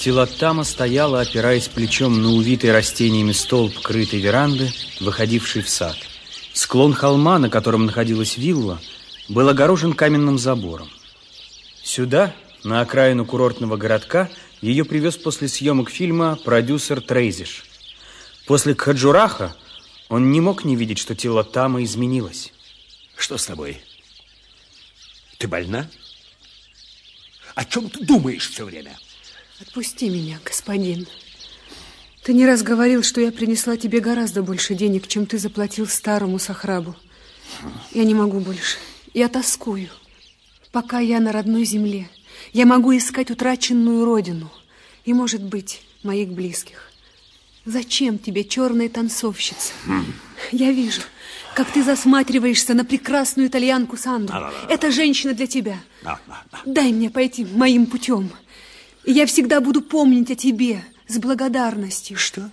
Тилоттама стояла, опираясь плечом на увитый растениями столб крытой веранды, выходивший в сад. Склон холма, на котором находилась вилла, был огорожен каменным забором. Сюда, на окраину курортного городка, ее привез после съемок фильма продюсер Трейзиш. После Кхаджураха он не мог не видеть, что Тилоттама изменилась. Что с тобой? Ты больна? О чем ты думаешь все время? Отпусти меня, господин. Ты не раз говорил, что я принесла тебе гораздо больше денег, чем ты заплатил старому Сахрабу. Я не могу больше. Я тоскую. Пока я на родной земле, я могу искать утраченную родину и, может быть, моих близких. Зачем тебе черная танцовщица? Я вижу, как ты засматриваешься на прекрасную итальянку Сандру. Эта женщина для тебя. Дай мне пойти моим путем. И я всегда буду помнить о тебе с благодарностью. Что?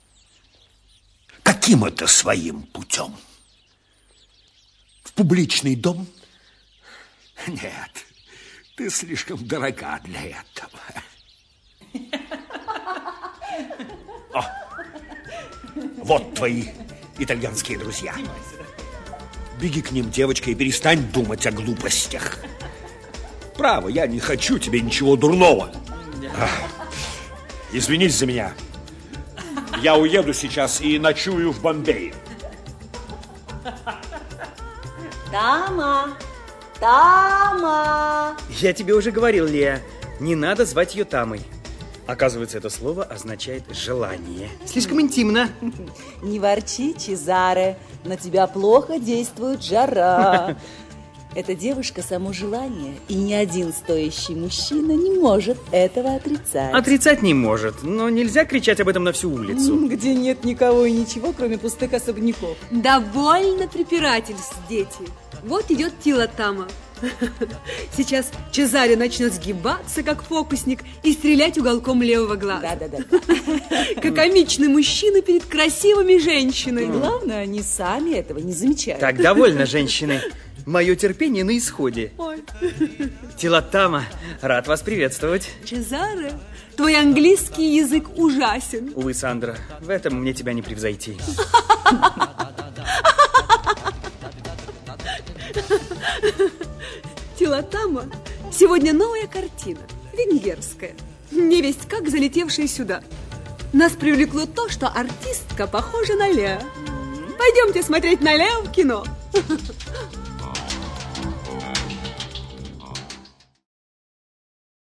Каким это своим путем? В публичный дом? Нет, ты слишком дорога для этого. О, вот твои итальянские друзья. Беги к ним, девочка, и перестань думать о глупостях. Право, я не хочу тебе ничего дурного. Извинись за меня. Я уеду сейчас и ночую в Бомбее. Тама! Тама! Я тебе уже говорил, Леа, не надо звать ее Тамой. Оказывается, это слово означает «желание». Слишком интимно. Не ворчи, Чезаре, на тебя плохо действует жара. Эта девушка само желание, и ни один стоящий мужчина не может этого отрицать. Отрицать не может, но нельзя кричать об этом на всю улицу. Где нет никого и ничего, кроме пустых особняков. Довольно препирательств, дети. Вот идет Тилоттама. Сейчас Чезаре начнет сгибаться, как фокусник, и стрелять уголком левого глаза. Да. Как комичный мужчина перед красивыми женщинами. И главное, они сами этого не замечают. Так, довольно, женщины. Мое терпение на исходе. Ой. Тилоттама, рад вас приветствовать. Чезаре, твой английский язык ужасен. Увы, Сандра, в этом мне тебя не превзойти. Тилоттама, сегодня новая картина, венгерская, невесть как залетевшая сюда. Нас привлекло то, что артистка похожа на Леа. Пойдемте смотреть на Леа в кино.